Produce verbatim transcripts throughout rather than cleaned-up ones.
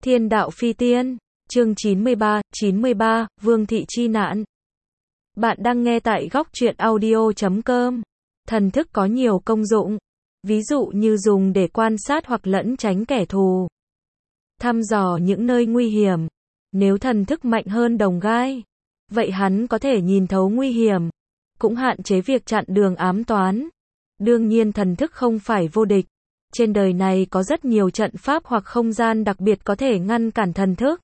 Thiên đạo phi tiên, chương chín mươi ba, chín mươi ba, Vương thị chi nạn. Bạn đang nghe tại góc truyện audio chấm com. Thần thức có nhiều công dụng, ví dụ như dùng để quan sát hoặc lẫn tránh kẻ thù, thăm dò những nơi nguy hiểm. Nếu thần thức mạnh hơn đồng gai, vậy hắn có thể nhìn thấu nguy hiểm, cũng hạn chế việc chặn đường ám toán. Đương nhiên thần thức không phải vô địch. Trên đời này có rất nhiều trận pháp hoặc không gian đặc biệt có thể ngăn cản thần thức.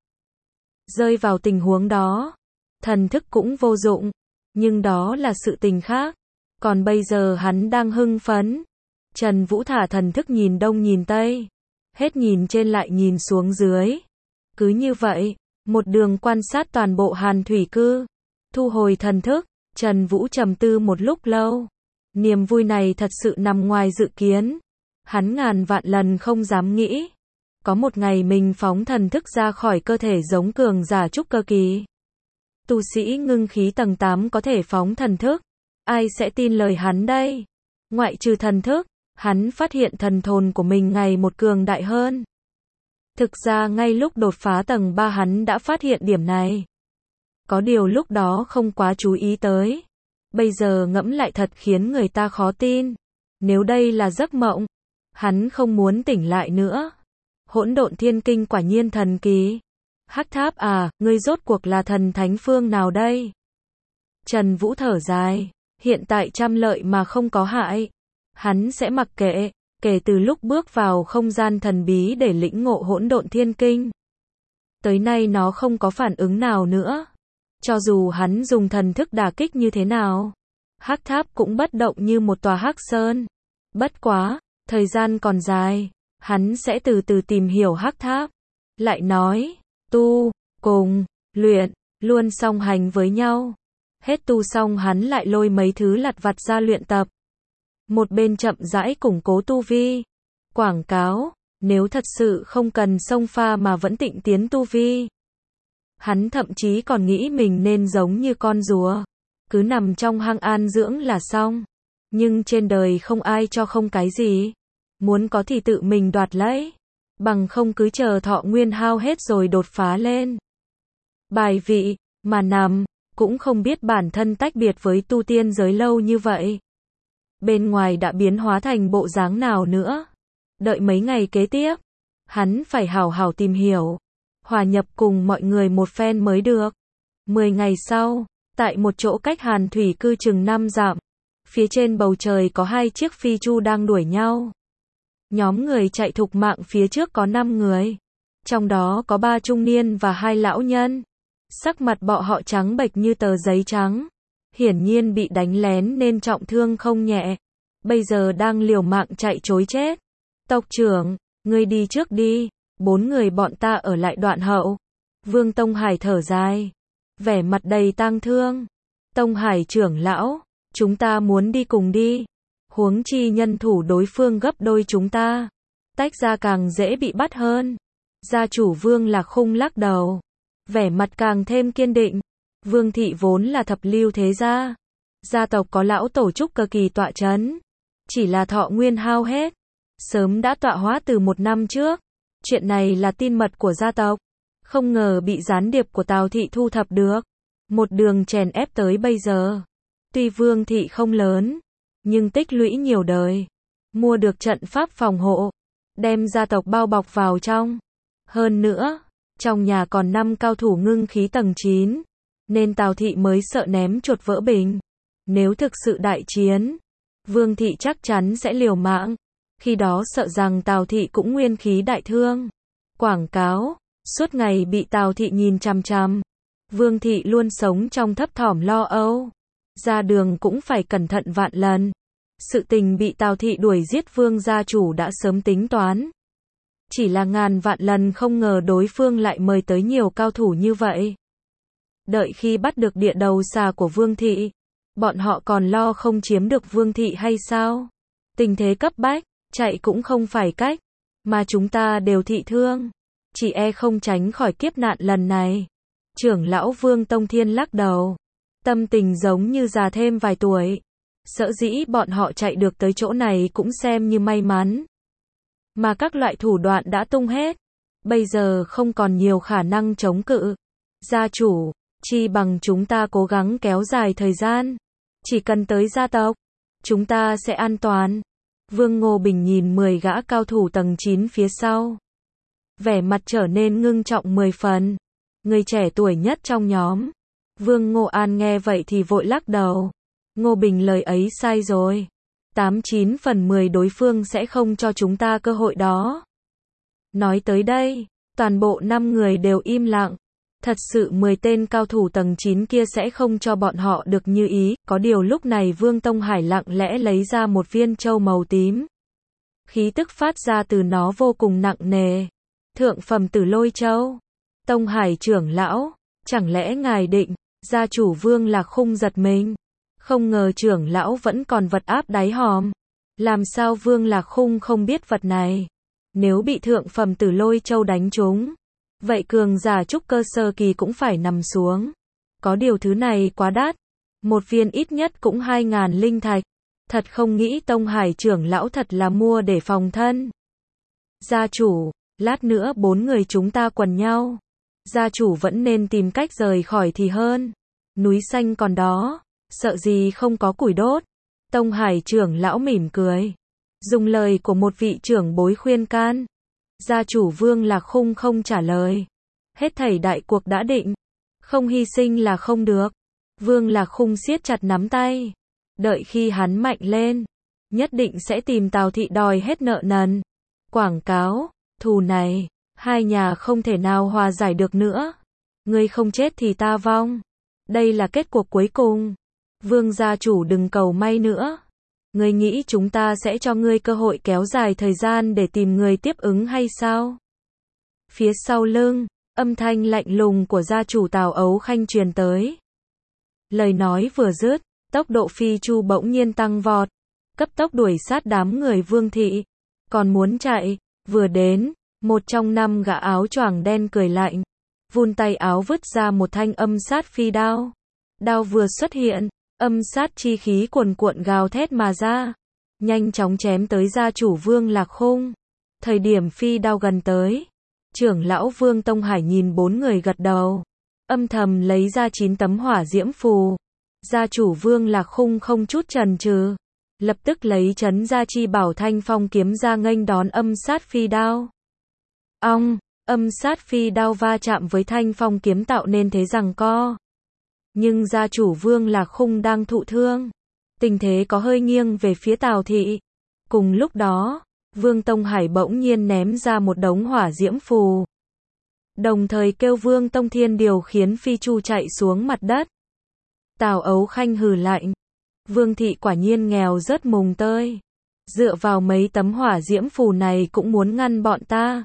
Rơi vào tình huống đó, thần thức cũng vô dụng, nhưng đó là sự tình khác. Còn bây giờ hắn đang hưng phấn. Trần Vũ thả thần thức nhìn đông nhìn tây, hết nhìn trên lại nhìn xuống dưới. Cứ như vậy, một đường quan sát toàn bộ Hàn Thủy Cư, thu hồi thần thức, Trần Vũ trầm tư một lúc lâu. Niềm vui này thật sự nằm ngoài dự kiến. Hắn ngàn vạn lần không dám nghĩ có một ngày mình phóng thần thức ra khỏi cơ thể giống cường giả trúc cơ kỳ. Tu sĩ ngưng khí tầng tám có thể phóng thần thức, ai sẽ tin lời hắn đây? Ngoại trừ thần thức, hắn phát hiện thần hồn của mình ngày một cường đại hơn. Thực ra ngay lúc đột phá tầng ba hắn đã phát hiện điểm này. Có điều lúc đó không quá chú ý tới. Bây giờ ngẫm lại thật khiến người ta khó tin. Nếu đây là giấc mộng, hắn không muốn tỉnh lại nữa. Hỗn độn thiên kinh quả nhiên thần kỳ. Hắc Tháp à, ngươi rốt cuộc là thần thánh phương nào đây? Trần Vũ thở dài, hiện tại trăm lợi mà không có hại. Hắn sẽ mặc kệ, kể từ lúc bước vào không gian thần bí để lĩnh ngộ hỗn độn thiên kinh. Tới nay nó không có phản ứng nào nữa. Cho dù hắn dùng thần thức đả kích như thế nào, Hắc Tháp cũng bất động như một tòa hắc sơn. Bất quá, thời gian còn dài, hắn sẽ từ từ tìm hiểu Hắc Tháp. Lại nói, tu, cùng, luyện, luôn song hành với nhau. Hết tu xong hắn lại lôi mấy thứ lặt vặt ra luyện tập. Một bên chậm rãi củng cố tu vi. Quảng cáo, nếu thật sự không cần xông pha mà vẫn tịnh tiến tu vi. Hắn thậm chí còn nghĩ mình nên giống như con rùa, cứ nằm trong hang an dưỡng là xong. Nhưng trên đời không ai cho không cái gì. Muốn có thì tự mình đoạt lấy. Bằng không cứ chờ thọ nguyên hao hết rồi đột phá lên. Bài vị, mà nằm, cũng không biết bản thân tách biệt với tu tiên giới lâu như vậy. Bên ngoài đã biến hóa thành bộ dáng nào nữa. Đợi mấy ngày kế tiếp, hắn phải hảo hảo tìm hiểu, hòa nhập cùng mọi người một phen mới được. Mười ngày sau, tại một chỗ cách Hàn Thủy Cư chừng năm dặm, phía trên bầu trời có hai chiếc phi chu đang đuổi nhau. Nhóm người chạy thục mạng phía trước có năm người. Trong đó có ba trung niên và hai lão nhân. Sắc mặt bọn họ trắng bệch như tờ giấy trắng. Hiển nhiên bị đánh lén nên trọng thương không nhẹ. Bây giờ đang liều mạng chạy trối chết. Tộc trưởng, ngươi đi trước đi. Bốn người bọn ta ở lại đoạn hậu. Vương Tông Hải thở dài, vẻ mặt đầy tang thương. Tông Hải trưởng lão, chúng ta muốn đi cùng đi. Huống chi nhân thủ đối phương gấp đôi chúng ta. Tách ra càng dễ bị bắt hơn. Gia chủ Vương Lạc Khung lắc đầu, vẻ mặt càng thêm kiên định. Vương thị vốn là thập lưu thế gia. Gia tộc có lão tổ trúc cơ kỳ tọa chấn. Chỉ là thọ nguyên hao hết. Sớm đã tọa hóa từ một năm trước. Chuyện này là tin mật của gia tộc. Không ngờ bị gián điệp của Tào thị thu thập được. Một đường chèn ép tới bây giờ. Tuy Vương thị không lớn, nhưng tích lũy nhiều đời. Mua được trận pháp phòng hộ. Đem gia tộc bao bọc vào trong. Hơn nữa, trong nhà còn năm cao thủ ngưng khí tầng chín. Nên Tào thị mới sợ ném chuột vỡ bình. Nếu thực sự đại chiến, Vương thị chắc chắn sẽ liều mạng. Khi đó sợ rằng Tào thị cũng nguyên khí đại thương. Quảng cáo, suốt ngày bị Tào thị nhìn chằm chằm. Vương thị luôn sống trong thấp thỏm lo âu. Ra đường cũng phải cẩn thận vạn lần. Sự tình bị Tào thị đuổi giết Vương gia chủ đã sớm tính toán. Chỉ là ngàn vạn lần không ngờ đối phương lại mời tới nhiều cao thủ như vậy. Đợi khi bắt được địa đầu xà của Vương thị, bọn họ còn lo không chiếm được Vương thị hay sao? Tình thế cấp bách, chạy cũng không phải cách, mà chúng ta đều thị thương, chỉ e không tránh khỏi kiếp nạn lần này. Trưởng lão Vương Tông Thiên lắc đầu, tâm tình giống như già thêm vài tuổi. Sở dĩ bọn họ chạy được tới chỗ này cũng xem như may mắn. Mà các loại thủ đoạn đã tung hết. bây giờ không còn nhiều khả năng chống cự. Gia chủ, chi bằng chúng ta cố gắng kéo dài thời gian. Chỉ cần tới gia tộc, chúng ta sẽ an toàn. Vương Ngô Bình nhìn mười gã cao thủ tầng chín phía sau. Vẻ mặt trở nên ngưng trọng mười phần. Người trẻ tuổi nhất trong nhóm. Vương Ngô An nghe vậy thì vội lắc đầu. Ngô Bình lời ấy sai rồi. Tám chín phần mười đối phương sẽ không cho chúng ta cơ hội đó. Nói tới đây, toàn bộ năm người đều im lặng. Thật sự mười tên cao thủ tầng chín kia sẽ không cho bọn họ được như ý. Có điều lúc này Vương Tông Hải lặng lẽ lấy ra một viên châu màu tím. Khí tức phát ra từ nó vô cùng nặng nề. Thượng phẩm Tử Lôi Châu. Tông Hải trưởng lão, chẳng lẽ ngài định? Gia chủ Vương Lạc Khung giật mình. Không ngờ trưởng lão vẫn còn vật áp đáy hòm. Làm sao Vương Lạc Khung không biết vật này? Nếu bị thượng phẩm Tử Lôi Châu đánh trúng, vậy cường giả trúc cơ sơ kỳ cũng phải nằm xuống. Có điều thứ này quá đắt. Một viên ít nhất cũng hai ngàn linh thạch. Thật không nghĩ Tông Hải trưởng lão thật là mua để phòng thân. Gia chủ, lát nữa bốn người chúng ta quần nhau. Gia chủ vẫn nên tìm cách rời khỏi thì hơn. Núi xanh còn đó, sợ gì không có củi đốt. Tông Hải trưởng lão mỉm cười. Dùng lời của một vị trưởng bối khuyên can. Gia chủ Vương Lạc Khung không trả lời. Hết thảy đại cuộc đã định. Không hy sinh là không được. Vương Lạc Khung siết chặt nắm tay. Đợi khi hắn mạnh lên, nhất định sẽ tìm Tào Thị đòi hết nợ nần. Quảng cáo, thù này, hai nhà không thể nào hòa giải được nữa. Ngươi không chết thì ta vong. Đây là kết cuộc cuối cùng. Vương gia chủ đừng cầu may nữa. Ngươi nghĩ chúng ta sẽ cho ngươi cơ hội kéo dài thời gian để tìm người tiếp ứng hay sao? Phía sau lưng, âm thanh lạnh lùng của gia chủ Tào Ấu Khanh truyền tới. Lời nói vừa dứt, tốc độ phi chu bỗng nhiên tăng vọt, cấp tốc đuổi sát đám người Vương thị. Còn muốn chạy, vừa đến, một trong năm gã áo choàng đen cười lạnh, vun tay áo vứt ra một thanh âm sát phi đao. Đao vừa xuất hiện, âm sát chi khí cuồn cuộn gào thét mà ra, nhanh chóng chém tới gia chủ Vương Lạc Khung. Thời điểm phi đao gần tới, trưởng lão Vương Tông Hải nhìn bốn người gật đầu, âm thầm lấy ra chín tấm hỏa diễm phù. Gia chủ Vương Lạc Khung không chút chần chừ, lập tức lấy trấn gia chi bảo thanh phong kiếm ra nghênh đón âm sát phi đao. Ong, âm sát phi đao va chạm với thanh phong kiếm tạo nên thế giằng co. Nhưng gia chủ Vương Lạc Khung đang thụ thương, tình thế có hơi nghiêng về phía Tào Thị. Cùng lúc đó, Vương Tông Hải bỗng nhiên ném ra một đống hỏa diễm phù, đồng thời kêu Vương Tông Thiên điều khiến phi chu chạy xuống mặt đất. Tào Ấu Khanh hừ lạnh. Vương thị quả nhiên nghèo rớt mùng tơi. Dựa vào mấy tấm hỏa diễm phù này cũng muốn ngăn bọn ta.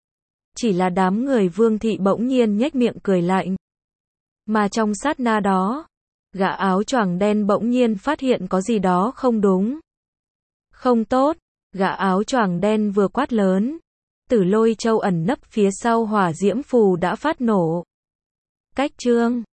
Chỉ là đám người Vương thị bỗng nhiên nhếch miệng cười lạnh. Mà trong sát na đó, gã áo choàng đen bỗng nhiên phát hiện có gì đó không đúng. Không tốt, gã áo choàng đen vừa quát lớn. Tử Lôi Châu ẩn nấp phía sau hỏa diễm phù đã phát nổ. Cách chương